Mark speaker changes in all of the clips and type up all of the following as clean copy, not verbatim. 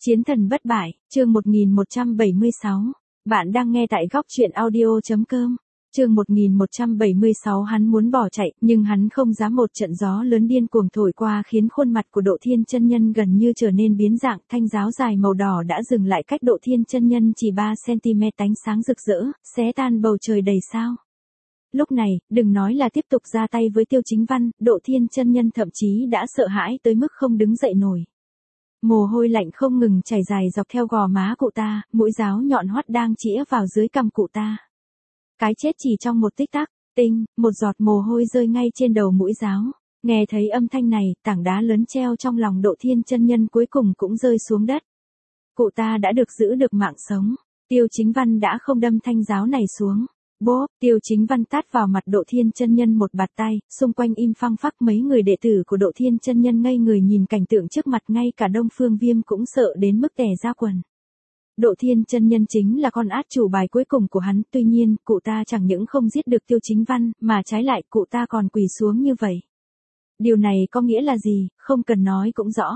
Speaker 1: Chiến thần bất bại, chương 1176. Bạn đang nghe tại góc truyện audio.com. Chương 1176 hắn muốn bỏ chạy, nhưng hắn không dám, một trận gió lớn điên cuồng thổi qua khiến khuôn mặt của Độ Thiên chân nhân gần như trở nên biến dạng, thanh giáo dài màu đỏ đã dừng lại cách Độ Thiên chân nhân chỉ 3 cm, ánh sáng rực rỡ, xé tan bầu trời đầy sao. Lúc này, đừng nói là tiếp tục ra tay với Tiêu Chính Văn, Độ Thiên chân nhân thậm chí đã sợ hãi tới mức không đứng dậy nổi. Mồ hôi lạnh không ngừng chảy dài dọc theo gò má cụ ta, mũi giáo nhọn hoắt đang chĩa vào dưới cằm cụ ta. Cái chết chỉ trong một tích tắc, tinh, một giọt mồ hôi rơi ngay trên đầu mũi giáo. Nghe thấy âm thanh này, tảng đá lớn treo trong lòng Độ Thiên chân nhân cuối cùng cũng rơi xuống đất. Cụ ta đã được giữ được mạng sống. Tiêu Chính Văn đã không đâm thanh giáo này xuống. Bốp, Tiêu Chính Văn tát vào mặt Độ Thiên chân nhân một bạt tay, xung quanh im phăng phắc, mấy người đệ tử của Độ Thiên chân nhân ngây người nhìn cảnh tượng trước mặt, ngay cả Đông Phương Viêm cũng sợ đến mức tè ra quần. Độ Thiên chân nhân chính là con át chủ bài cuối cùng của hắn, tuy nhiên, cụ ta chẳng những không giết được Tiêu Chính Văn, mà trái lại cụ ta còn quỳ xuống như vậy. Điều này có nghĩa là gì, không cần nói cũng rõ.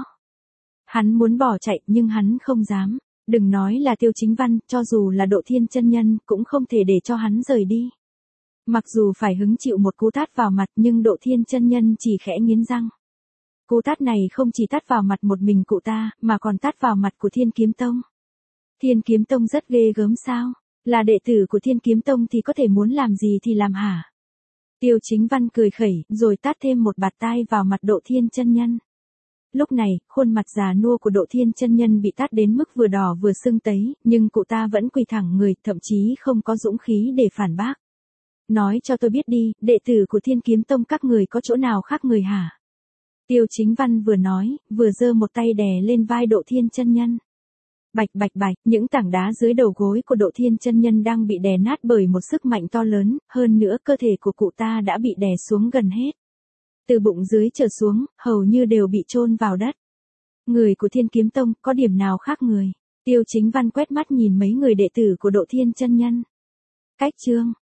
Speaker 1: Hắn muốn bỏ chạy nhưng hắn không dám. Đừng nói là Tiêu Chính Văn, cho dù là Độ Thiên chân nhân cũng không thể để cho hắn rời đi. Mặc dù phải hứng chịu một cú tát vào mặt nhưng Độ Thiên chân nhân chỉ khẽ nghiến răng. Cú tát này không chỉ tát vào mặt một mình cụ ta, mà còn tát vào mặt của Thiên Kiếm Tông. Thiên Kiếm Tông rất ghê gớm sao? Là đệ tử của Thiên Kiếm Tông thì có thể muốn làm gì thì làm hả? Tiêu Chính Văn cười khẩy, rồi tát thêm một bạt tai vào mặt Độ Thiên chân nhân. Lúc này, khuôn mặt già nua của Độ Thiên chân nhân bị tát đến mức vừa đỏ vừa sưng tấy, nhưng cụ ta vẫn quỳ thẳng người, thậm chí không có dũng khí để phản bác. Nói cho tôi biết đi, đệ tử của Thiên Kiếm Tông các người có chỗ nào khác người hả? Tiêu Chính Văn vừa nói, vừa giơ một tay đè lên vai Độ Thiên chân nhân. Bạch bạch bạch, những tảng đá dưới đầu gối của Độ Thiên chân nhân đang bị đè nát bởi một sức mạnh to lớn, hơn nữa cơ thể của cụ ta đã bị đè xuống gần hết. Từ bụng dưới trở xuống, hầu như đều bị chôn vào đất. Người của Thiên Kiếm Tông có điểm nào khác người? Tiêu Chính Văn quét mắt nhìn mấy người đệ tử của Độ Thiên chân nhân. Cách chương